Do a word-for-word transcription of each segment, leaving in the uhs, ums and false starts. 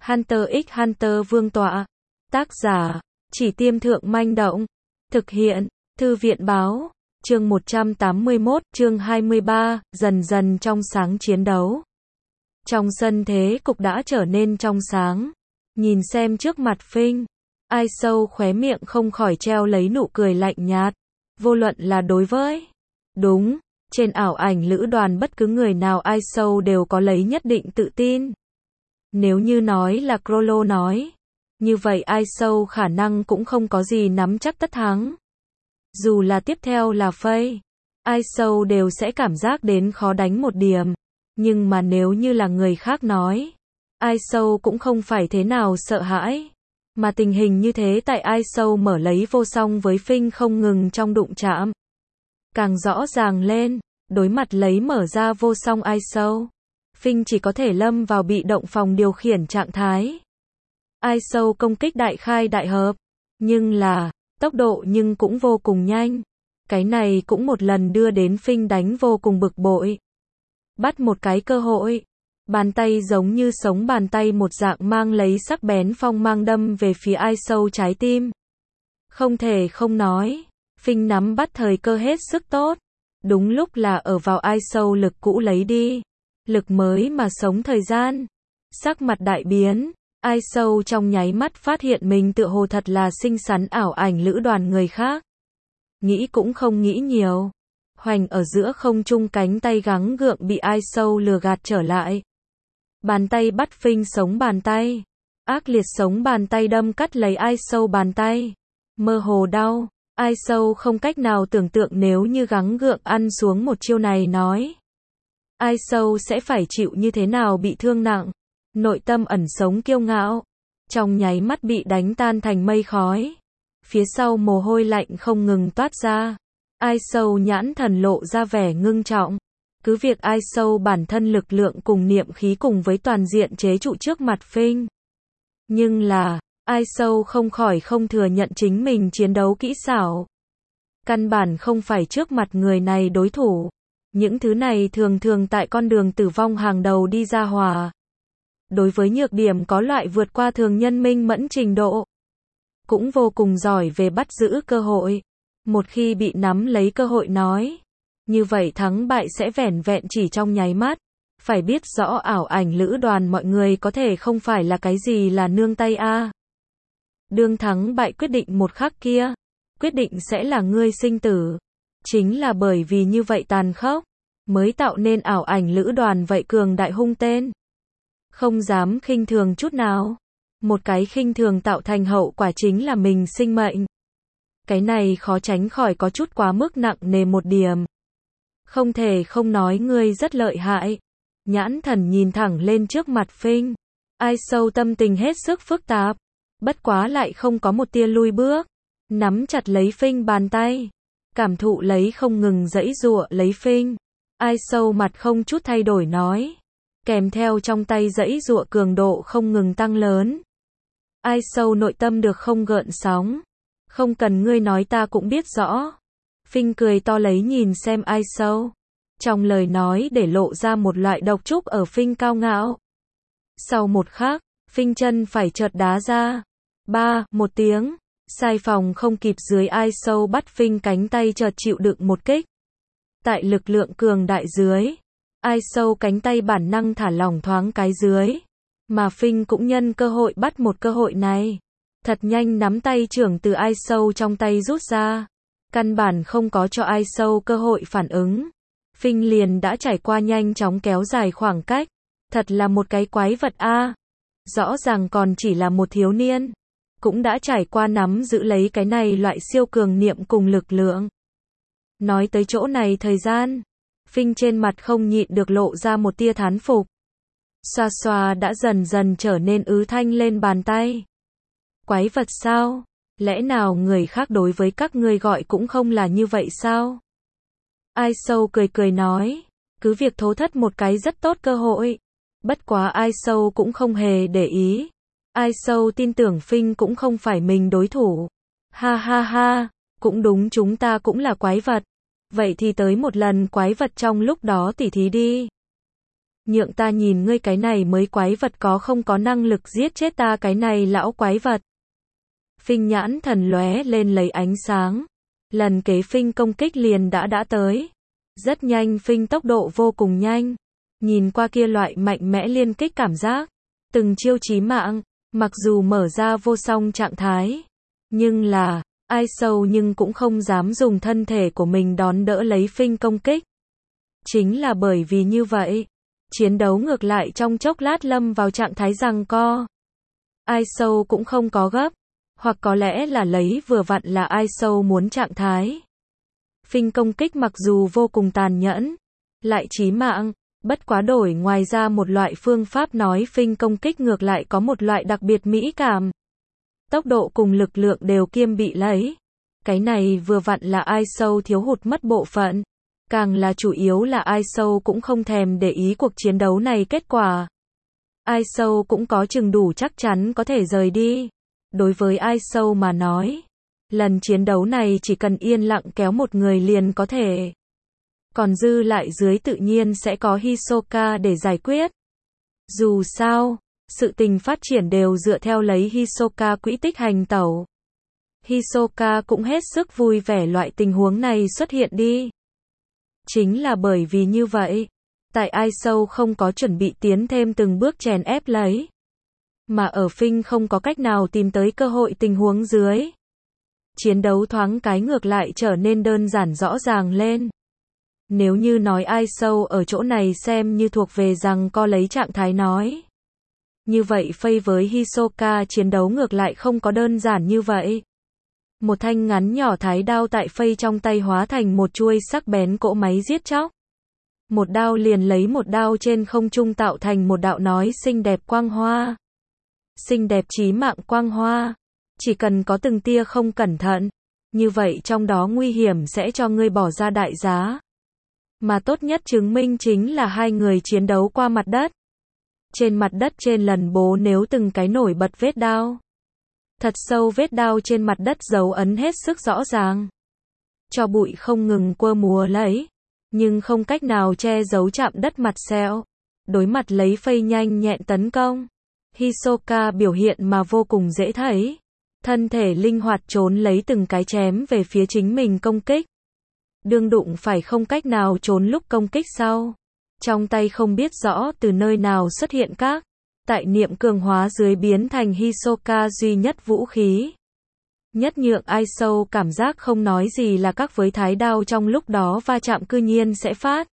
Hunter x Hunter Vương tọa. Tác giả, Chỉ Tiêm Thượng Manh Động. Thực hiện, Thư viện Báo. Chương một trăm tám mươi mốt, chương hai mươi ba, dần dần trong sáng chiến đấu. Trong sân thế cục đã trở nên trong sáng. Nhìn xem trước mặt Phinh, Ai Sâu khóe miệng không khỏi treo lấy nụ cười lạnh nhạt. Vô luận là đối với, đúng, trên ảo ảnh lữ đoàn bất cứ người nào Ai Sâu đều có lấy nhất định tự tin. Nếu như nói là Crollo nói, như vậy Ai Sâu khả năng cũng không có gì nắm chắc tất thắng. Dù là tiếp theo là Faye, Ai Sâu đều sẽ cảm giác đến khó đánh một điểm. Nhưng mà nếu như là người khác nói, Ai Sâu cũng không phải thế nào sợ hãi. Mà tình hình như thế tại Ai Sâu mở lấy vô song với Phinh không ngừng trong đụng chạm. Càng rõ ràng lên, đối mặt lấy mở ra vô song Ai Sâu, Phinh chỉ có thể lâm vào bị động phòng điều khiển trạng thái. Ai Sâu công kích đại khai đại hợp, nhưng là, tốc độ nhưng cũng vô cùng nhanh. Cái này cũng một lần đưa đến Phinh đánh vô cùng bực bội. Bắt một cái cơ hội, bàn tay giống như sống bàn tay một dạng mang lấy sắc bén phong mang đâm về phía Ai Sâu trái tim. Không thể không nói, Phinh nắm bắt thời cơ hết sức tốt. Đúng lúc là ở vào Ai Sâu lực cũ lấy đi, lực mới mà sống thời gian. Sắc mặt đại biến, Ai Sâu trong nháy mắt phát hiện mình tựa hồ thật là xinh xắn ảo ảnh lữ đoàn người khác. Nghĩ cũng không nghĩ nhiều, hoành ở giữa không trung cánh tay gắng gượng bị Ai Sâu lừa gạt trở lại. Bàn tay bắt Phinh sống bàn tay, ác liệt sống bàn tay đâm cắt lấy Ai Sâu bàn tay. Mơ hồ đau, Ai Sâu không cách nào tưởng tượng nếu như gắng gượng ăn xuống một chiêu này nói, Ai Sâu sẽ phải chịu như thế nào bị thương nặng. Nội tâm ẩn sống kiêu ngạo, trong nháy mắt bị đánh tan thành mây khói. Phía sau mồ hôi lạnh không ngừng toát ra. Ai Sâu nhãn thần lộ ra vẻ ngưng trọng. Cứ việc Ai Sâu bản thân lực lượng cùng niệm khí cùng với toàn diện chế trụ trước mặt Phinh. Nhưng là, Ai Sâu không khỏi không thừa nhận chính mình chiến đấu kỹ xảo. Căn bản không phải trước mặt người này đối thủ. Những thứ này thường thường tại con đường tử vong hàng đầu đi ra hòa. Đối với nhược điểm có loại vượt qua thường nhân minh mẫn trình độ. Cũng vô cùng giỏi về bắt giữ cơ hội. Một khi bị nắm lấy cơ hội nói, như vậy thắng bại sẽ vẻn vẹn chỉ trong nháy mắt. Phải biết rõ ảo ảnh lữ đoàn mọi người có thể không phải là cái gì là nương tay a. Đương thắng bại quyết định một khắc kia, quyết định sẽ là ngươi sinh tử. Chính là bởi vì như vậy tàn khốc, mới tạo nên ảo ảnh lữ đoàn vậy cường đại hung tên. Không dám khinh thường chút nào. Một cái khinh thường tạo thành hậu quả chính là mình sinh mệnh. Cái này khó tránh khỏi có chút quá mức nặng nề một điểm. Không thể không nói ngươi rất lợi hại. Nhãn thần nhìn thẳng lên trước mặt Phinh. Ai Sâu tâm tình hết sức phức tạp. Bất quá lại không có một tia lui bước. Nắm chặt lấy Phinh bàn tay. Cảm thụ lấy không ngừng giãy giụa lấy Phinh. Ai Sâu mặt không chút thay đổi nói. Kèm theo trong tay giãy giụa cường độ không ngừng tăng lớn. Ai Sâu nội tâm được không gợn sóng. Không cần ngươi nói ta cũng biết rõ. Phinh cười to lấy nhìn xem Ai Sâu. Trong lời nói để lộ ra một loại độc trúc ở Phinh cao ngạo. Sau một khắc, Phinh chân phải chợt đá ra. Ba, một tiếng. Sai phòng không kịp dưới Ai Sâu bắt Phinh cánh tay chợt chịu đựng một kích. Tại lực lượng cường đại dưới, Ai Sâu cánh tay bản năng thả lỏng thoáng cái dưới. Mà Phinh cũng nhân cơ hội bắt một cơ hội này. Thật nhanh nắm tay trưởng từ Ai Sâu trong tay rút ra. Căn bản không có cho Ai Sâu cơ hội phản ứng. Phinh liền đã trải qua nhanh chóng kéo dài khoảng cách. Thật là một cái quái vật a. Rõ ràng còn chỉ là một thiếu niên. Cũng đã trải qua nắm giữ lấy cái này loại siêu cường niệm cùng lực lượng. Nói tới chỗ này thời gian, Phinh trên mặt không nhịn được lộ ra một tia thán phục. Xoa xoa đã dần dần trở nên ứ thanh lên bàn tay. Quái vật sao? Lẽ nào người khác đối với các ngươi gọi cũng không là như vậy sao? Ai Sâu cười cười nói, cứ việc thố thất một cái rất tốt cơ hội. Bất quá Ai Sâu cũng không hề để ý. Ai Sâu tin tưởng Phinh cũng không phải mình đối thủ. Ha ha ha, cũng đúng chúng ta cũng là quái vật. Vậy thì tới một lần quái vật trong lúc đó tỉ thí đi. Nhượng ta nhìn ngươi cái này mới quái vật có không có năng lực giết chết ta cái này lão quái vật. Phinh nhãn thần lóe lên lấy ánh sáng. Lần kế phinh công kích liền đã đã tới. Rất nhanh phinh tốc độ vô cùng nhanh. Nhìn qua kia loại mạnh mẽ liên kích cảm giác. Từng chiêu chí mạng, mặc dù mở ra vô song trạng thái. Nhưng là, ai sâu nhưng cũng không dám dùng thân thể của mình đón đỡ lấy phinh công kích. Chính là bởi vì như vậy, chiến đấu ngược lại trong chốc lát lâm vào trạng thái giằng co. Ai sâu cũng không có gấp, hoặc có lẽ là lấy vừa vặn là ai sâu muốn trạng thái. Phinh công kích mặc dù vô cùng tàn nhẫn, lại chí mạng, bất quá đổi ngoài ra một loại phương pháp nói phinh công kích ngược lại có một loại đặc biệt mỹ cảm. Tốc độ cùng lực lượng đều kiêm bị lấy. Cái này vừa vặn là ai sâu thiếu hụt mất bộ phận. Càng là chủ yếu là ai sâu cũng không thèm để ý cuộc chiến đấu này kết quả. Ai sâu cũng có chừng đủ chắc chắn có thể rời đi. Đối với ai sâu mà nói, lần chiến đấu này chỉ cần yên lặng kéo một người liền có thể. Còn dư lại dưới tự nhiên sẽ có Hisoka để giải quyết. Dù sao, sự tình phát triển đều dựa theo lấy Hisoka quỹ tích hành tẩu. Hisoka cũng hết sức vui vẻ loại tình huống này xuất hiện đi. Chính là bởi vì như vậy, tại ai sâu không có chuẩn bị tiến thêm từng bước chèn ép lấy. Mà ở phinh không có cách nào tìm tới cơ hội tình huống dưới. Chiến đấu thoáng cái ngược lại trở nên đơn giản rõ ràng lên. Nếu như nói ai sâu ở chỗ này xem như thuộc về rằng co lấy trạng thái nói. Như vậy phây với Hisoka chiến đấu ngược lại không có đơn giản như vậy. Một thanh ngắn nhỏ thái đao tại phây trong tay hóa thành một chuôi sắc bén cỗ máy giết chóc. Một đao liền lấy một đao trên không trung tạo thành một đạo nói xinh đẹp quang hoa. Xinh đẹp chí mạng quang hoa. Chỉ cần có từng tia không cẩn thận, như vậy trong đó nguy hiểm sẽ cho ngươi bỏ ra đại giá. Mà tốt nhất chứng minh chính là hai người chiến đấu qua mặt đất. Trên mặt đất trên lần bố nếu từng cái nổi bật vết đao. Thật sâu vết đao trên mặt đất dấu ấn hết sức rõ ràng. Cho bụi không ngừng quơ múa lấy, nhưng không cách nào che giấu chạm đất mặt sẹo. Đối mặt lấy phây nhanh nhẹn tấn công. Hisoka biểu hiện mà vô cùng dễ thấy. Thân thể linh hoạt trốn lấy từng cái chém về phía chính mình công kích. Đương đụng phải không cách nào trốn lúc công kích sau. Trong tay không biết rõ từ nơi nào xuất hiện các. Tại niệm cường hóa dưới biến thành Hisoka duy nhất vũ khí. Nhất nhượng ai sâu cảm giác không nói gì là các với thái đao trong lúc đó va chạm cư nhiên sẽ phát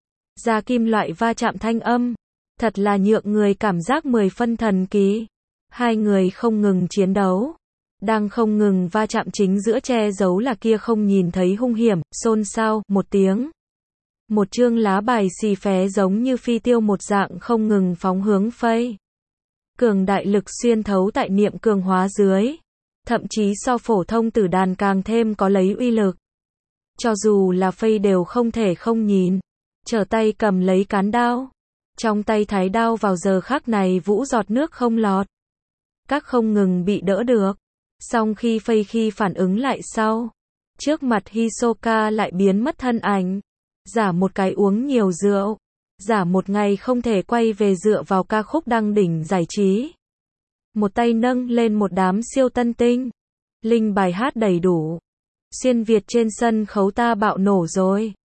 ra kim loại va chạm thanh âm. Thật là nhượng người cảm giác mười phân thần kỳ. Hai người không ngừng chiến đấu. Đang không ngừng va chạm chính giữa che giấu là kia không nhìn thấy hung hiểm, xôn xao, một tiếng. Một chương lá bài xì phé giống như phi tiêu một dạng không ngừng phóng hướng phây. Cường đại lực xuyên thấu tại niệm cường hóa dưới. Thậm chí so phổ thông tử đàn càng thêm có lấy uy lực. Cho dù là phây đều không thể không nhìn. Trở tay cầm lấy cán đao. Trong tay thái đao vào giờ khắc này vũ giọt nước không lọt. Các không ngừng bị đỡ được. Song khi phây khi phản ứng lại sau. Trước mặt Hisoka lại biến mất thân ảnh. Giả một cái uống nhiều rượu. Giả một ngày không thể quay về dựa vào ca khúc đăng đỉnh giải trí. Một tay nâng lên một đám siêu tân tinh. Linh bài hát đầy đủ. Xuyên Việt trên sân khấu ta bạo nổ rồi.